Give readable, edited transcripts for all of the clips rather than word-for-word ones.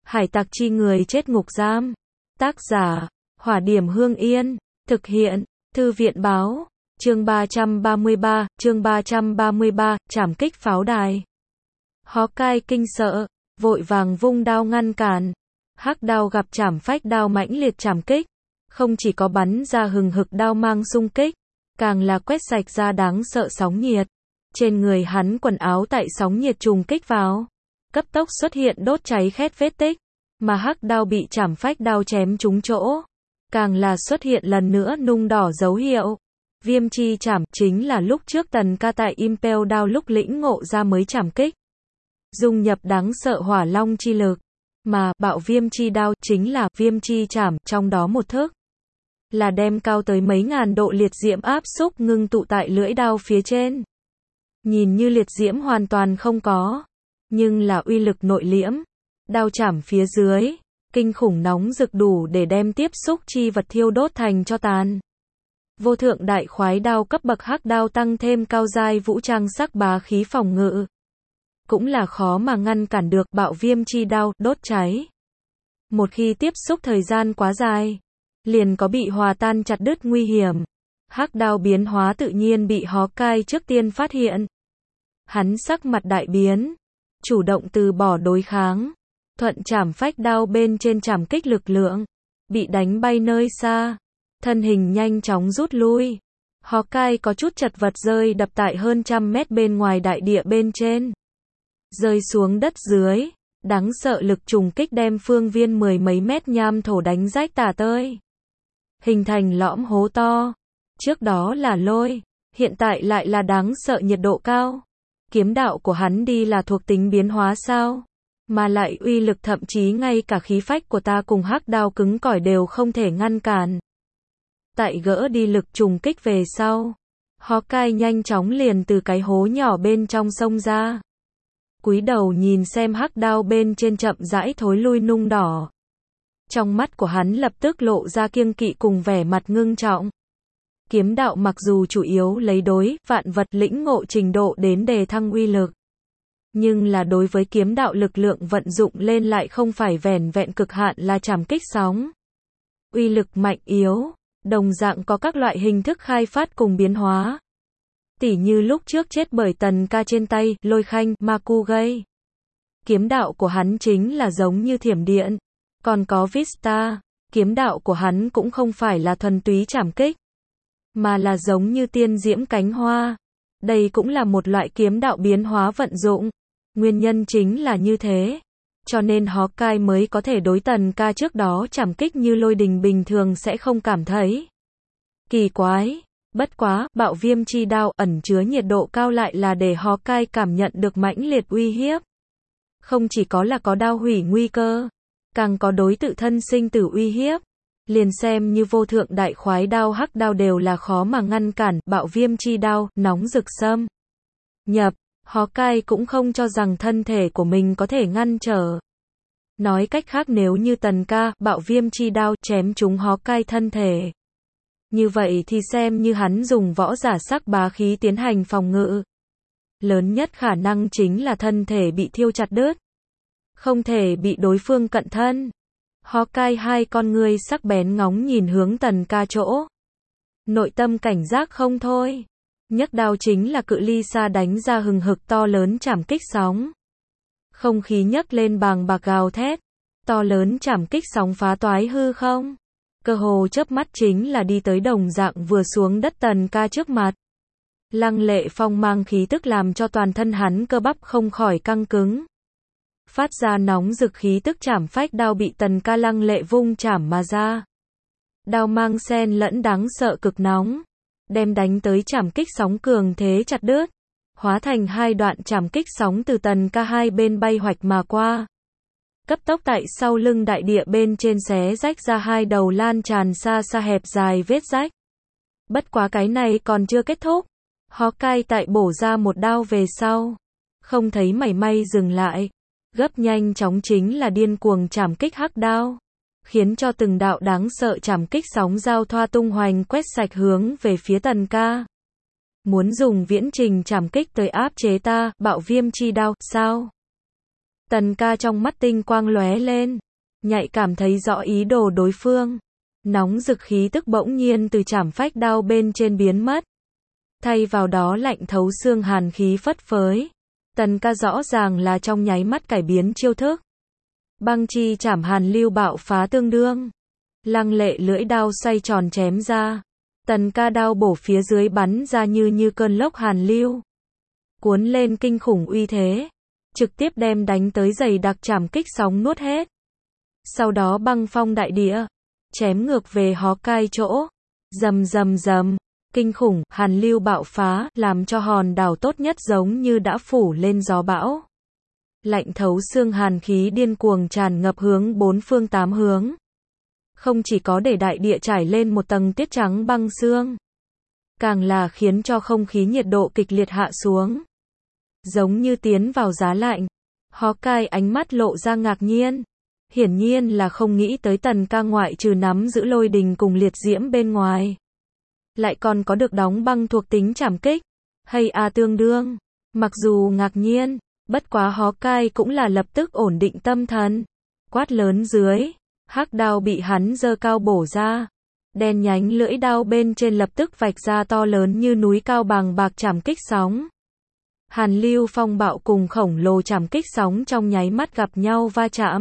Hải tặc chi người chết ngục giam. Tác giả, Hỏa Điểm Hương Yên. Thực hiện, Thư viện báo. Chương 333, trảm kích pháo đài. Hawkeye kinh sợ, vội vàng vung đao ngăn cản. Hắc đao gặp trảm phách đao mãnh liệt trảm kích, không chỉ có bắn ra hừng hực đao mang xung kích, càng là quét sạch ra đáng sợ sóng nhiệt. Trên người hắn quần áo tại sóng nhiệt trùng kích vào, cấp tốc xuất hiện đốt cháy khét vết tích, mà hắc đao bị trảm phách đao chém trúng chỗ, càng là xuất hiện lần nữa nung đỏ dấu hiệu. Viêm chi trảm chính là lúc trước Tần Ca tại Impel Down lúc lĩnh ngộ ra mới trảm kích, dung nhập đáng sợ hỏa long chi lực, mà bạo viêm chi đao chính là viêm chi trảm, trong đó một thức là đem cao tới mấy ngàn độ liệt diễm áp xúc ngưng tụ tại lưỡi đao phía trên. Nhìn như liệt diễm hoàn toàn không có, nhưng là uy lực nội liễm. Đao chảm phía dưới, kinh khủng nóng rực đủ để đem tiếp xúc chi vật thiêu đốt thành tro tàn. Vô thượng đại khoái đao cấp bậc hắc đao tăng thêm cao giai vũ trang sắc bá khí phòng ngự, cũng là khó mà ngăn cản được bạo viêm chi đao đốt cháy. Một khi tiếp xúc thời gian quá dài, liền có bị hòa tan chặt đứt nguy hiểm. Hắc đao biến hóa tự nhiên bị Hawkeye trước tiên phát hiện. Hắn sắc mặt đại biến, chủ động từ bỏ đối kháng, thuận trảm phách đao bên trên trảm kích lực lượng, bị đánh bay nơi xa, thân hình nhanh chóng rút lui. Hawkeye có chút chật vật rơi đập tại hơn 100 mét bên ngoài đại địa bên trên, rơi xuống đất dưới, đáng sợ lực trùng kích đem phương viên 10 mấy mét nham thổ đánh rách tả tơi, hình thành lõm hố to. Trước đó là lôi, hiện tại lại là đáng sợ nhiệt độ cao. Kiếm đạo của hắn đi là thuộc tính biến hóa sao? Mà lại uy lực thậm chí ngay cả khí phách của ta cùng hắc đao cứng cỏi đều không thể ngăn cản. Tại gỡ đi lực trùng kích về sau, Hawkeye nhanh chóng liền từ cái hố nhỏ bên trong sông ra. Cúi đầu nhìn xem hắc đao bên trên chậm rãi thối lui nung đỏ. Trong mắt của hắn lập tức lộ ra kiêng kỵ cùng vẻ mặt ngưng trọng. Kiếm đạo mặc dù chủ yếu lấy đối vạn vật lĩnh ngộ trình độ đến đề thăng uy lực, nhưng là đối với kiếm đạo lực lượng vận dụng lên lại không phải vẻn vẹn cực hạn là trảm kích sóng. Uy lực mạnh yếu, đồng dạng có các loại hình thức khai phát cùng biến hóa. Tỉ như lúc trước chết bởi Tần Ca trên tay Lôi Khanh Makugay. Kiếm đạo của hắn chính là giống như thiểm điện. Còn có Vista, kiếm đạo của hắn cũng không phải là thuần túy trảm kích, mà là giống như tiên diễm cánh hoa. Đây cũng là một loại kiếm đạo biến hóa vận dụng. Nguyên nhân chính là như thế, cho nên Hawkeye mới có thể đối Tần Ca trước đó trảm kích như lôi đình bình thường sẽ không cảm thấy kỳ quái. Bất quá, bạo viêm chi đao ẩn chứa nhiệt độ cao lại là để Hawkeye cảm nhận được mãnh liệt uy hiếp. Không chỉ có là có đao hủy nguy cơ, càng có đối tự thân sinh tử uy hiếp. Liền xem như vô thượng đại khoái đao hắc đao đều là khó mà ngăn cản. Bạo viêm chi đao nóng rực xâm nhập, Hawkeye cũng không cho rằng thân thể của mình có thể ngăn trở. Nói cách khác, nếu như Tần Ca bạo viêm chi đao chém trúng Hawkeye thân thể, như vậy thì xem như hắn dùng võ giả sắc bá khí tiến hành phòng ngự. Lớn nhất khả năng chính là thân thể bị thiêu chặt đứt, không thể bị đối phương cận thân. Hawkeye hai con ngươi sắc bén ngóng nhìn hướng Tần Ca chỗ, nội tâm cảnh giác không thôi. Nhấc đao chính là cự ly xa đánh ra hừng hực to lớn trảm kích sóng. Không khí nhấc lên bàng bạc gào thét, to lớn trảm kích sóng phá toái hư không, cơ hồ chớp mắt chính là đi tới đồng dạng vừa xuống đất Tần Ca trước mặt. Lăng lệ phong mang khí tức làm cho toàn thân hắn cơ bắp không khỏi căng cứng. Phát ra nóng rực khí tức trảm phách đao bị Tần Ca lăng lệ vung chảm mà ra. Đao mang xen lẫn đáng sợ cực nóng, đem đánh tới trảm kích sóng cường thế chặt đứt, hóa thành hai đoạn trảm kích sóng từ Tần Ca hai bên bay hoạch mà qua. Cấp tốc tại sau lưng đại địa bên trên xé rách ra hai đầu lan tràn xa xa hẹp dài vết rách. Bất quá cái này còn chưa kết thúc. Hawkeye tại bổ ra một đao về sau, không thấy mảy may dừng lại, gấp nhanh chóng chính là điên cuồng trảm kích hắc đao, khiến cho từng đạo đáng sợ trảm kích sóng giao thoa tung hoành quét sạch hướng về phía Tần Ca. Muốn dùng viễn trình trảm kích tới áp chế ta, bạo viêm chi đao, sao? Tần ca trong mắt tinh quang lóe lên, nhạy cảm thấy rõ ý đồ đối phương. Nóng rực khí tức bỗng nhiên từ chảm phách đao bên trên biến mất. Thay vào đó lạnh thấu xương hàn khí phất phới. Tần ca rõ ràng là trong nháy mắt cải biến chiêu thức. Băng chi chảm hàn lưu bạo phá tương đương. Lăng lệ lưỡi đao xoay tròn chém ra. Tần ca đao bổ phía dưới bắn ra như cơn lốc hàn lưu. Cuốn lên kinh khủng uy thế. Trực tiếp đem đánh tới dày đặc chảm kích sóng nuốt hết. Sau đó băng phong đại địa. Chém ngược về Hó Cai chỗ. Rầm rầm rầm. Kinh khủng, hàn lưu bạo phá, làm cho hòn đảo tốt nhất giống như đã phủ lên gió bão. Lạnh thấu xương hàn khí điên cuồng tràn ngập hướng bốn phương tám hướng. Không chỉ có để đại địa trải lên một tầng tiết trắng băng xương, càng là khiến cho không khí nhiệt độ kịch liệt hạ xuống. Giống như tiến vào giá lạnh. Hó Cai ánh mắt lộ ra ngạc nhiên. Hiển nhiên là không nghĩ tới Tần ca ngoại trừ nắm giữ lôi đình cùng liệt diễm bên ngoài, lại còn có được đóng băng thuộc tính trảm kích. Hay tương đương. Mặc dù ngạc nhiên, bất quá Hó Cai cũng là lập tức ổn định tâm thần. Quát lớn dưới, hắc đao bị hắn giơ cao bổ ra. Đen nhánh lưỡi đao bên trên lập tức vạch ra to lớn như núi cao bằng bạc trảm kích sóng. Hàn lưu phong bạo cùng khổng lồ trảm kích sóng trong nháy mắt gặp nhau va chạm.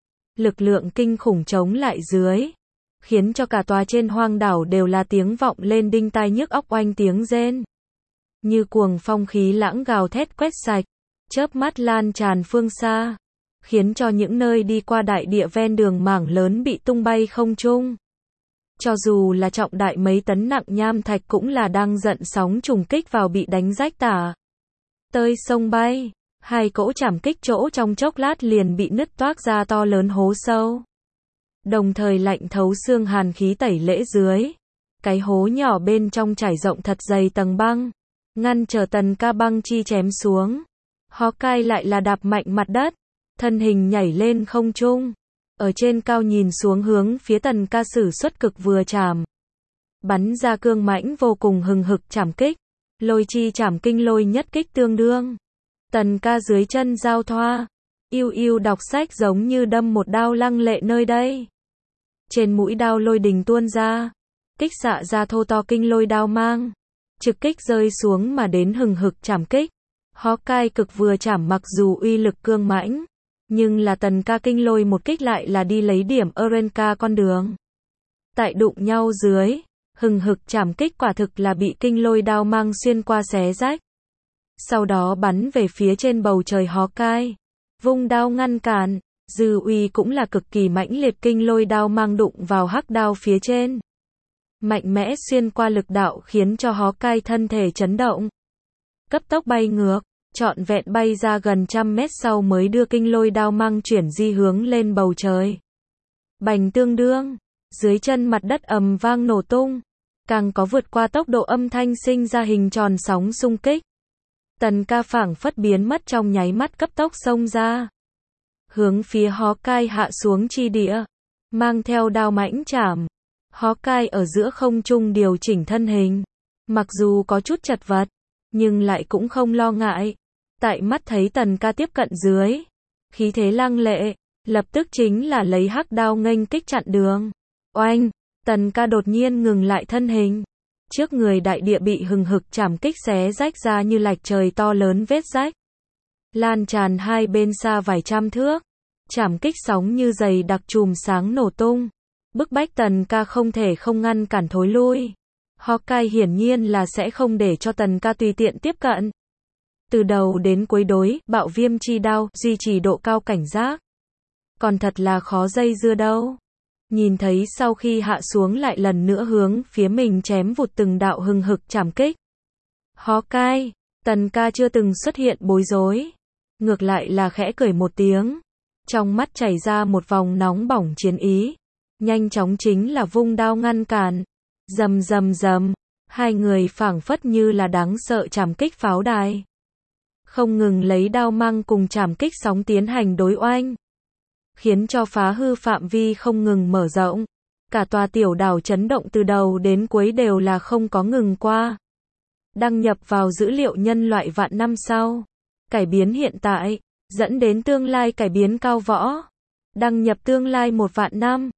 Lực lượng kinh khủng chống lại dưới, khiến cho cả tòa trên hoang đảo đều là tiếng vọng lên đinh tai nhức óc oanh tiếng rên. Như cuồng phong khí lãng gào thét quét sạch, chớp mắt lan tràn phương xa, khiến cho những nơi đi qua đại địa ven đường mảng lớn bị tung bay không trung. Cho dù là trọng đại mấy tấn nặng nham thạch cũng là đang giận sóng trùng kích vào bị đánh rách tả tơi sông bay. Hai cỗ trảm kích chỗ trong chốc lát liền bị nứt toác ra to lớn hố sâu. Đồng thời lạnh thấu xương hàn khí tẩy lễ dưới. Cái hố nhỏ bên trong trải rộng thật dày tầng băng, ngăn trở Tần ca băng chi chém xuống. Hó Cai lại là đạp mạnh mặt đất, thân hình nhảy lên không trung. Ở trên cao nhìn xuống hướng phía Tần ca sử xuất cực vừa chảm. Bắn ra cương mãnh vô cùng hừng hực chảm kích. Lôi chi chảm kinh lôi nhất kích tương đương. Tần ca dưới chân giao thoa, yêu đọc sách giống như đâm một đao lăng lệ nơi đây. Trên mũi đao lôi đình tuôn ra, kích xạ ra thô to kinh lôi đao mang, trực kích rơi xuống mà đến hừng hực chảm kích. Hó Cai cực vừa chảm mặc dù uy lực cương mãnh, nhưng là Tần ca kinh lôi một kích lại là đi lấy điểm Eurenka con đường. Tại đụng nhau dưới, hừng hực chảm kích quả thực là bị kinh lôi đao mang xuyên qua xé rách. Sau đó bắn về phía trên bầu trời Hó Cai. Vung đao ngăn cản, dư uy cũng là cực kỳ mãnh liệt kinh lôi đao mang đụng vào hắc đao phía trên. Mạnh mẽ xuyên qua lực đạo khiến cho Hó Cai thân thể chấn động. Cấp tốc bay ngược, trọn vẹn bay ra gần 100 mét sau mới đưa kinh lôi đao mang chuyển di hướng lên bầu trời. Bành tương đương, dưới chân mặt đất ầm vang nổ tung. Càng có vượt qua tốc độ âm thanh sinh ra hình tròn sóng xung kích. Tần ca phảng phất biến mất trong nháy mắt cấp tốc xông ra. Hướng phía Hó Cai hạ xuống chi địa. Mang theo đao mãnh chảm. Hó Cai ở giữa không trung điều chỉnh thân hình. Mặc dù có chút chật vật, nhưng lại cũng không lo ngại. Tại mắt thấy Tần ca tiếp cận dưới. Khí thế lăng lệ, lập tức chính là lấy hắc đao nghênh kích chặn đường. Oanh, Tần ca đột nhiên ngừng lại thân hình. Trước người đại địa bị hừng hực chảm kích xé rách ra như lạch trời to lớn vết rách. Lan tràn hai bên xa vài trăm thước. Chảm kích sóng như dày đặc chùm sáng nổ tung. Bức bách Tần ca không thể không ngăn cản thối lui. Hó Cai hiển nhiên là sẽ không để cho Tần ca tùy tiện tiếp cận. Từ đầu đến cuối đối, bạo viêm chi đao, duy trì độ cao cảnh giác. Còn thật là khó dây dưa đâu. Nhìn thấy sau khi hạ xuống lại lần nữa hướng phía mình chém vụt từng đạo hừng hực chảm kích. Hó Cai, Tần ca chưa từng xuất hiện bối rối. Ngược lại là khẽ cười một tiếng. Trong mắt chảy ra một vòng nóng bỏng chiến ý. Nhanh chóng chính là vung đao ngăn cản. Rầm rầm rầm. Hai người phảng phất như là đáng sợ chảm kích pháo đài. Không ngừng lấy đao mang cùng chảm kích sóng tiến hành đối oanh. Khiến cho phá hư phạm vi không ngừng mở rộng. Cả tòa tiểu đảo chấn động từ đầu đến cuối đều là không có ngừng qua. Đăng nhập vào dữ liệu nhân loại vạn năm sau. Cải biến hiện tại. dẫn đến tương lai cải biến cao võ. Đăng nhập tương lai 1 vạn năm.